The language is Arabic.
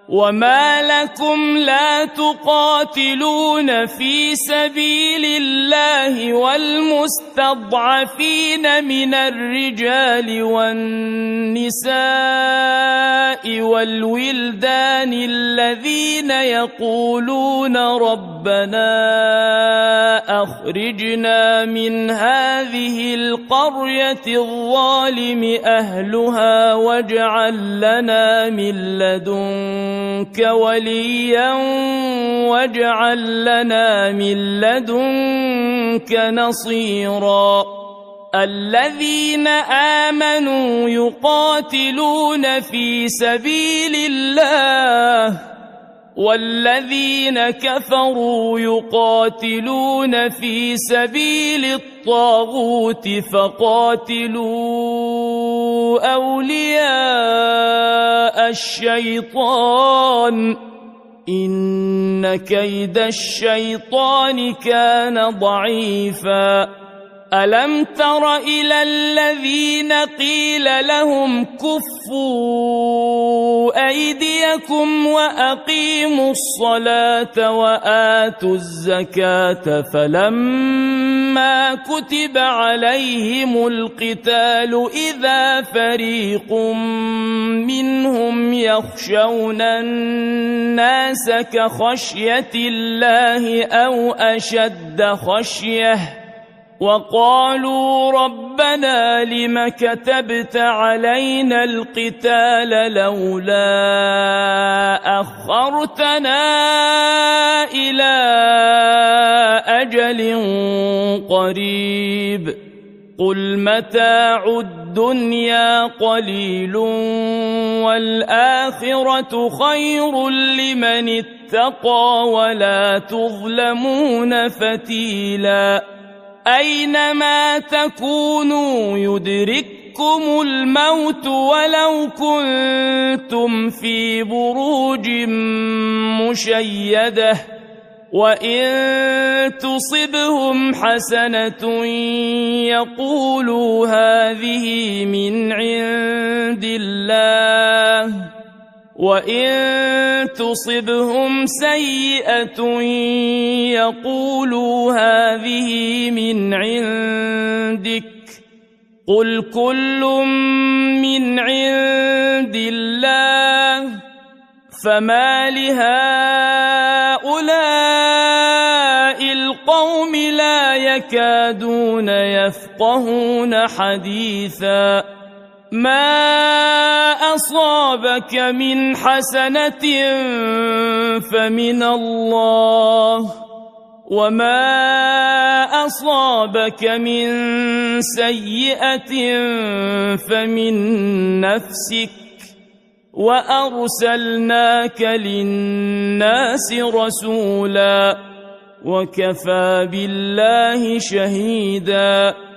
وما لكم لا تقاتلون في سبيل الله والمستضعفين من الرجال والنساء والولدان الذين يقولون ربنا أخرجنا من هذه القرية الظالم أهلها واجعل لنا من لدنك وليا واجعل لنا من لدنك نصيرا الذين آمنوا يقاتلون في سبيل الله والذين كفروا يقاتلون في سبيل الطاغوت فقاتلوا أولياء الشيطان إن كيد الشيطان كان ضعيفا ألم تر إلى الذين قيل لهم كفوا أيديكم وأقيموا الصلاة وآتوا الزكاة فلما كتب عليهم القتال إذا فريق منهم يخشون الناس كخشية الله أو أشد خشية وقالوا ربنا لم كتبت علينا القتال لولا أخرتنا إلى أجل قريب قل متاع الدنيا قليل والآخرة خير لمن اتقى ولا تظلمون فتيلا أينما تكونوا يدرككم الموت ولو كنتم في بروج مشيدة وإن تصبهم حسنة يقولوا هذه من عند الله وإن تصبهم سيئة يقولوا هذه من عندك قل كل من عند الله فما لهؤلاء القوم لا يكادون يفقهون حديثا ما أصابك من حسنة فمن الله وما أصابك من سيئة فمن نفسك وأرسلناك للناس رسولا وكفى بالله شهيدا